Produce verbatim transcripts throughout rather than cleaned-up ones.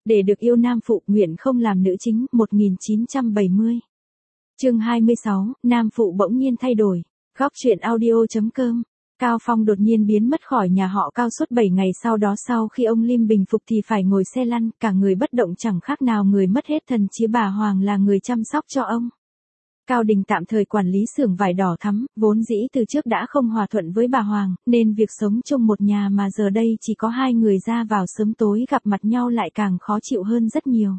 Để được yêu nam phụ, nguyện không làm nữ chính, một nghìn chín trăm bảy mươi. Chương hai mươi sáu, nam phụ bỗng nhiên thay đổi. Góc truyện audio.com. Cao Phong đột nhiên biến mất khỏi nhà họ Cao suốt bảy ngày, sau đó sau khi ông Lim bình phục thì phải ngồi xe lăn, cả người bất động chẳng khác nào người mất hết thần trí. Bà Hoàng là người chăm sóc cho ông. Cao Đình tạm thời quản lý xưởng vải đỏ thắm, vốn dĩ từ trước đã không hòa thuận với bà Hoàng, nên việc sống chung một nhà mà giờ đây chỉ có hai người ra vào sớm tối gặp mặt nhau lại càng khó chịu hơn rất nhiều.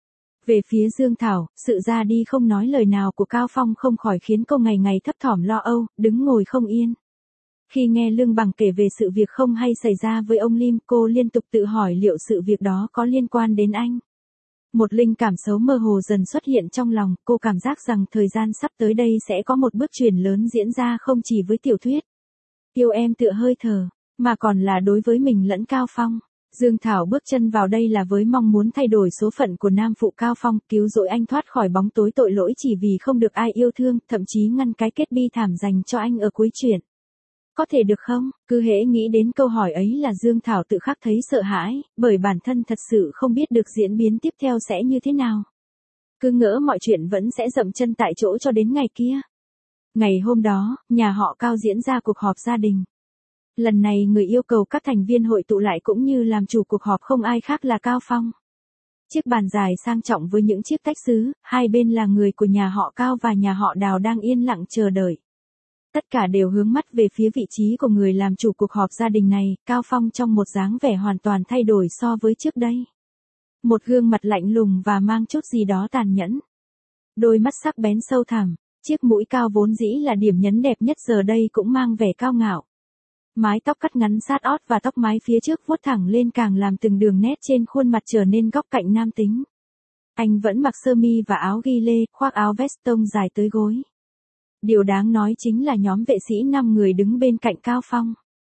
Về phía Dương Thảo, sự ra đi không nói lời nào của Cao Phong không khỏi khiến cô ngày ngày thấp thỏm lo âu, đứng ngồi không yên. Khi nghe Lương Bằng kể về sự việc không hay xảy ra với ông Lim, cô liên tục tự hỏi liệu sự việc đó có liên quan đến anh. Một linh cảm xấu mơ hồ dần xuất hiện trong lòng, cô cảm giác rằng thời gian sắp tới đây sẽ có một bước chuyển lớn diễn ra không chỉ với tiểu thuyết Yêu Em Tựa Hơi Thở, mà còn là đối với mình lẫn Cao Phong. Dương Thảo bước chân vào đây là với mong muốn thay đổi số phận của nam phụ Cao Phong, cứu rỗi anh thoát khỏi bóng tối tội lỗi chỉ vì không được ai yêu thương, thậm chí ngăn cái kết bi thảm dành cho anh ở cuối truyện. Có thể được không? Cứ hễ nghĩ đến câu hỏi ấy là Dương Thảo tự khắc thấy sợ hãi, bởi bản thân thật sự không biết được diễn biến tiếp theo sẽ như thế nào. Cứ ngỡ mọi chuyện vẫn sẽ dậm chân tại chỗ cho đến ngày kia. Ngày hôm đó, nhà họ Cao diễn ra cuộc họp gia đình. Lần này người yêu cầu các thành viên hội tụ lại cũng như làm chủ cuộc họp không ai khác là Cao Phong. Chiếc bàn dài sang trọng với những chiếc tách sứ, hai bên là người của nhà họ Cao và nhà họ Đào đang yên lặng chờ đợi. Tất cả đều hướng mắt về phía vị trí của người làm chủ cuộc họp gia đình này, Cao Phong trong một dáng vẻ hoàn toàn thay đổi so với trước đây. Một gương mặt lạnh lùng và mang chút gì đó tàn nhẫn. Đôi mắt sắc bén sâu thẳm, chiếc mũi cao vốn dĩ là điểm nhấn đẹp nhất giờ đây cũng mang vẻ cao ngạo. Mái tóc cắt ngắn sát ót và tóc mái phía trước vuốt thẳng lên càng làm từng đường nét trên khuôn mặt trở nên góc cạnh nam tính. Anh vẫn mặc sơ mi và áo ghi lê, khoác áo vest tông dài tới gối. Điều đáng nói chính là nhóm vệ sĩ năm người đứng bên cạnh Cao Phong.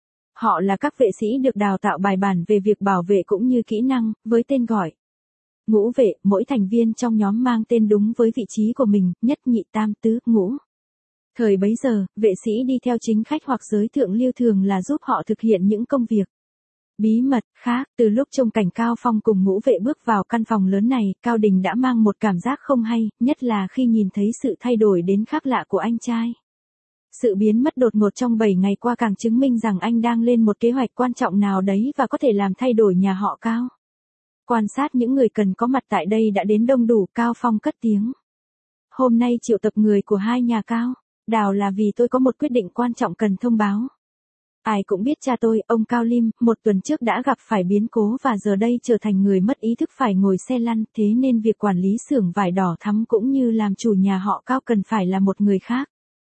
Họ là các vệ sĩ được đào tạo bài bản về việc bảo vệ cũng như kỹ năng, với tên gọi ngũ vệ, mỗi thành viên trong nhóm mang tên đúng với vị trí của mình, nhất nhị tam tứ ngũ. Thời bấy giờ, vệ sĩ đi theo chính khách hoặc giới thượng lưu thường là giúp họ thực hiện những công việc bí mật khác. Từ lúc trông cảnh Cao Phong cùng ngũ vệ bước vào căn phòng lớn này, Cao Đình đã mang một cảm giác không hay, nhất là khi nhìn thấy sự thay đổi đến khác lạ của anh trai. Sự biến mất đột ngột trong bảy ngày qua càng chứng minh rằng anh đang lên một kế hoạch quan trọng nào đấy và có thể làm thay đổi nhà họ Cao. Quan sát những người cần có mặt tại đây đã đến đông đủ, Cao Phong cất tiếng. Hôm nay triệu tập người của hai nhà Cao, Đào là vì tôi có một quyết định quan trọng cần thông báo. Ai cũng biết cha tôi, ông Cao Lim, một tuần trước đã gặp phải biến cố và giờ đây trở thành người mất ý thức phải ngồi xe lăn, thế nên việc quản lý xưởng vải đỏ thắm cũng như làm chủ nhà họ Cao cần phải là một người khác.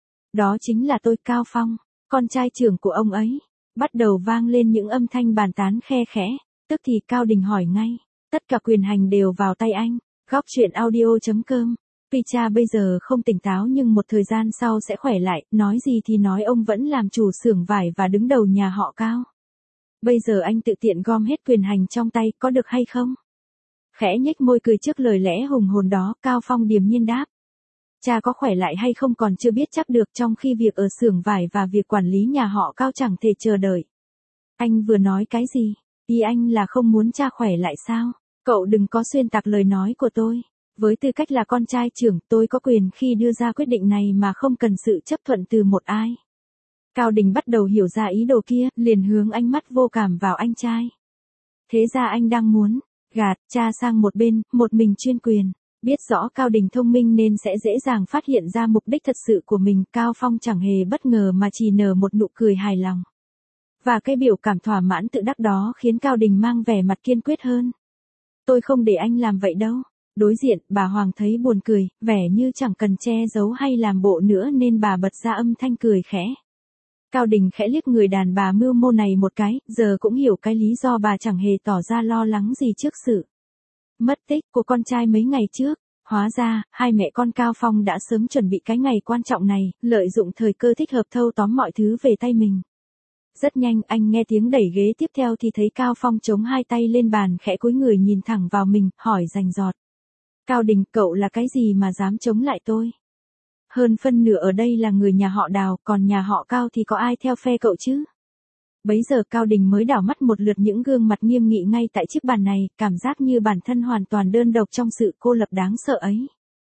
Đó chính là tôi, Cao Phong, con trai trưởng của ông ấy. Bắt đầu vang lên những âm thanh bàn tán khe khẽ, tức thì Cao Đình hỏi ngay, tất cả quyền hành đều vào tay anh. Góc truyện audio.com. Tuy cha bây giờ không tỉnh táo nhưng một thời gian sau sẽ khỏe lại, nói gì thì nói ông vẫn làm chủ xưởng vải và đứng đầu nhà họ Cao. Bây giờ anh tự tiện gom hết quyền hành trong tay, có được hay không? Khẽ nhếch môi cười trước lời lẽ hùng hồn đó, Cao Phong điềm nhiên đáp. Cha có khỏe lại hay không còn chưa biết chắc được, trong khi việc ở xưởng vải và việc quản lý nhà họ Cao chẳng thể chờ đợi. Anh vừa nói cái gì? Ý anh là không muốn cha khỏe lại sao? Cậu đừng có xuyên tạc lời nói của tôi. Với tư cách là con trai trưởng, tôi có quyền khi đưa ra quyết định này mà không cần sự chấp thuận từ một ai. Cao Đình bắt đầu hiểu ra ý đồ kia, liền hướng ánh mắt vô cảm vào anh trai. Thế ra anh đang muốn gạt cha sang một bên, một mình chuyên quyền. Biết rõ Cao Đình thông minh nên sẽ dễ dàng phát hiện ra mục đích thật sự của mình, Cao Phong chẳng hề bất ngờ mà chỉ nở một nụ cười hài lòng. Và cái biểu cảm thỏa mãn tự đắc đó khiến Cao Đình mang vẻ mặt kiên quyết hơn. Tôi không để anh làm vậy đâu. Đối diện, bà Hoàng thấy buồn cười, vẻ như chẳng cần che giấu hay làm bộ nữa nên bà bật ra âm thanh cười khẽ. Cao Đình khẽ liếc người đàn bà mưu mô này một cái, giờ cũng hiểu cái lý do bà chẳng hề tỏ ra lo lắng gì trước sự mất tích của con trai mấy ngày trước. Hóa ra, hai mẹ con Cao Phong đã sớm chuẩn bị cái ngày quan trọng này, lợi dụng thời cơ thích hợp thâu tóm mọi thứ về tay mình. Rất nhanh anh nghe tiếng đẩy ghế tiếp theo thì thấy Cao Phong chống hai tay lên bàn khẽ cúi người nhìn thẳng vào mình, hỏi rành rọt. Cao Đình, cậu là cái gì mà dám chống lại tôi? Hơn phân nửa ở đây là người nhà họ Đào, còn nhà họ Cao thì có ai theo phe cậu chứ? Bấy giờ Cao Đình mới đảo mắt một lượt những gương mặt nghiêm nghị ngay tại chiếc bàn này, cảm giác như bản thân hoàn toàn đơn độc trong sự cô lập đáng sợ ấy.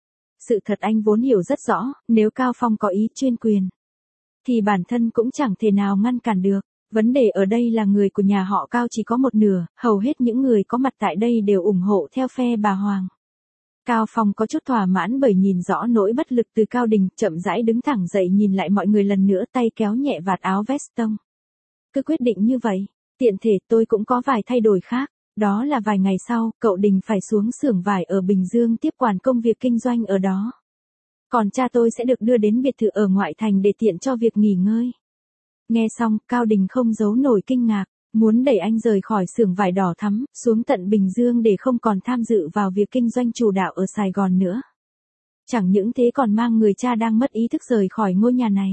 Sự thật anh vốn hiểu rất rõ, nếu Cao Phong có ý chuyên quyền, thì bản thân cũng chẳng thể nào ngăn cản được. Vấn đề ở đây là người của nhà họ Cao chỉ có một nửa, hầu hết những người có mặt tại đây đều ủng hộ theo phe bà Hoàng. Cao Phong có chút thỏa mãn bởi nhìn rõ nỗi bất lực từ Cao Đình, chậm rãi đứng thẳng dậy nhìn lại mọi người lần nữa, tay kéo nhẹ vạt áo vest tông. Cứ quyết định như vậy, tiện thể tôi cũng có vài thay đổi khác. Đó là vài ngày sau, cậu Đình phải xuống xưởng vải ở Bình Dương tiếp quản công việc kinh doanh ở đó. Còn cha tôi sẽ được đưa đến biệt thự ở ngoại thành để tiện cho việc nghỉ ngơi. Nghe xong, Cao Đình không giấu nổi kinh ngạc, muốn đẩy anh rời khỏi xưởng vải đỏ thắm, xuống tận Bình Dương để không còn tham dự vào việc kinh doanh chủ đạo ở Sài Gòn nữa. Chẳng những thế còn mang người cha đang mất ý thức rời khỏi ngôi nhà này.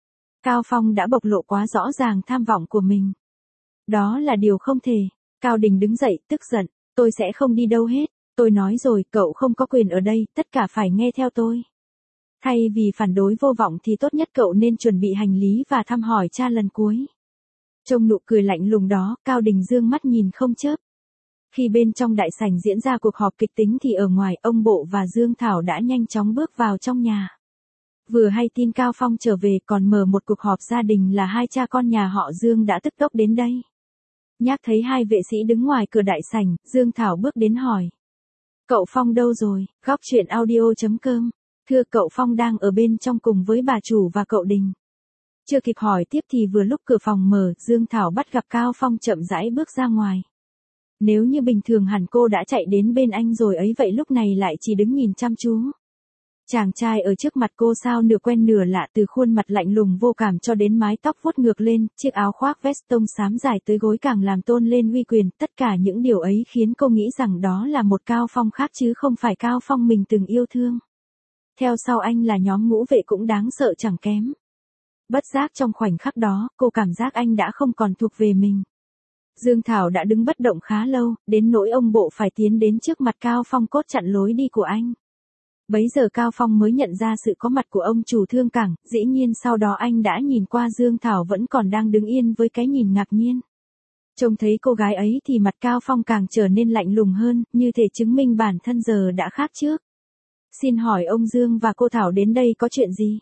Cao Phong đã bộc lộ quá rõ ràng tham vọng của mình. Đó là điều không thể. Cao Đình đứng dậy, tức giận, tôi sẽ không đi đâu hết, tôi nói rồi, cậu không có quyền ở đây, tất cả phải nghe theo tôi. Thay vì phản đối vô vọng thì tốt nhất cậu nên chuẩn bị hành lý và thăm hỏi cha lần cuối. Trông nụ cười lạnh lùng đó, Cao Đình dương mắt nhìn không chớp. Khi bên trong đại sảnh diễn ra cuộc họp kịch tính thì ở ngoài ông Bộ và Dương Thảo đã nhanh chóng bước vào trong nhà. Vừa hay tin Cao Phong trở về còn mở một cuộc họp gia đình là hai cha con nhà họ Dương đã tức tốc đến đây. Nhác thấy hai vệ sĩ đứng ngoài cửa đại sảnh, Dương Thảo bước đến hỏi. Cậu Phong đâu rồi? Góc chuyện audio chấm com. Thưa cậu Phong đang ở bên trong cùng với bà chủ và cậu Đình. Chưa kịp hỏi tiếp thì vừa lúc cửa phòng mở, Dương Thảo bắt gặp Cao Phong chậm rãi bước ra ngoài. Nếu như bình thường hẳn cô đã chạy đến bên anh rồi ấy, vậy lúc này lại chỉ đứng nhìn chăm chú. Chàng trai ở trước mặt cô sao nửa quen nửa lạ, từ khuôn mặt lạnh lùng vô cảm cho đến mái tóc vuốt ngược lên, chiếc áo khoác vest tông xám dài tới gối càng làm tôn lên uy quyền, tất cả những điều ấy khiến cô nghĩ rằng đó là một Cao Phong khác chứ không phải Cao Phong mình từng yêu thương. Theo sau anh là nhóm ngũ vệ cũng đáng sợ chẳng kém. Bất giác trong khoảnh khắc đó, cô cảm giác anh đã không còn thuộc về mình. Dương Thảo đã đứng bất động khá lâu, đến nỗi ông Bộ phải tiến đến trước mặt Cao Phong cốt chặn lối đi của anh. Bấy giờ Cao Phong mới nhận ra sự có mặt của ông chủ thương cảng, dĩ nhiên sau đó anh đã nhìn qua Dương Thảo vẫn còn đang đứng yên với cái nhìn ngạc nhiên. Trông thấy cô gái ấy thì mặt Cao Phong càng trở nên lạnh lùng hơn, như thể chứng minh bản thân giờ đã khác trước. Xin hỏi ông Dương và cô Thảo đến đây có chuyện gì?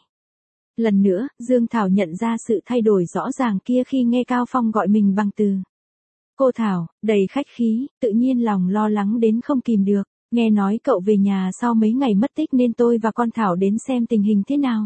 Lần nữa, Dương Thảo nhận ra sự thay đổi rõ ràng kia khi nghe Cao Phong gọi mình bằng từ cô Thảo, đầy khách khí, tự nhiên lòng lo lắng đến không kìm được. Nghe nói cậu về nhà sau mấy ngày mất tích nên tôi và con Thảo đến xem tình hình thế nào.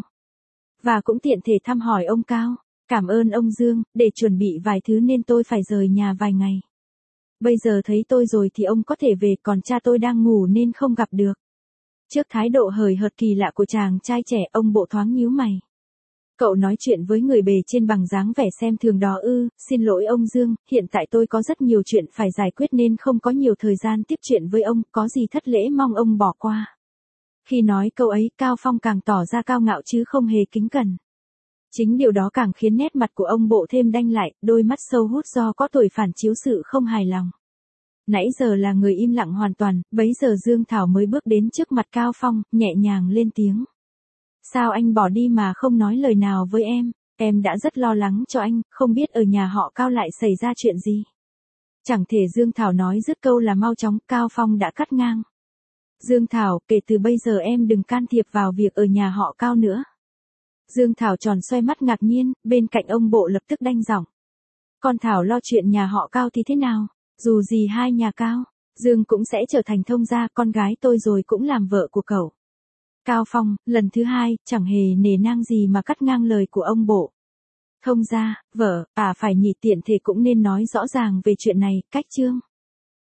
Và cũng tiện thể thăm hỏi ông Cao. Cảm ơn ông Dương, để chuẩn bị vài thứ nên tôi phải rời nhà vài ngày. Bây giờ thấy tôi rồi thì ông có thể về, còn cha tôi đang ngủ nên không gặp được. Trước thái độ hời hợt kỳ lạ của chàng trai trẻ, ông Bộ thoáng nhíu mày. Cậu nói chuyện với người bề trên bằng dáng vẻ xem thường đó ư? Xin lỗi ông Dương, hiện tại tôi có rất nhiều chuyện phải giải quyết nên không có nhiều thời gian tiếp chuyện với ông, có gì thất lễ mong ông bỏ qua. Khi nói câu ấy, Cao Phong càng tỏ ra cao ngạo chứ không hề kính cẩn. Chính điều đó càng khiến nét mặt của ông Bộ thêm đanh lại, đôi mắt sâu hút do có tuổi phản chiếu sự không hài lòng. Nãy giờ là người im lặng hoàn toàn, bấy giờ Dương Thảo mới bước đến trước mặt Cao Phong, nhẹ nhàng lên tiếng. Sao anh bỏ đi mà không nói lời nào với em? Em đã rất lo lắng cho anh, không biết ở nhà họ Cao lại xảy ra chuyện gì. Chẳng thể Dương Thảo nói dứt câu là mau chóng, Cao Phong đã cắt ngang. Dương Thảo, kể từ bây giờ em đừng can thiệp vào việc ở nhà họ Cao nữa. Dương Thảo tròn xoay mắt ngạc nhiên, bên cạnh ông Bộ lập tức đanh giọng. Con Thảo lo chuyện nhà họ Cao thì thế nào? Dù gì hai nhà Cao, Dương cũng sẽ trở thành thông gia, con gái tôi rồi cũng làm vợ của cậu. Cao Phong, lần thứ hai, chẳng hề nề nang gì mà cắt ngang lời của ông Bộ. Thông gia, vợ, à phải nhỉ, tiện thể cũng nên nói rõ ràng về chuyện này, cách chương.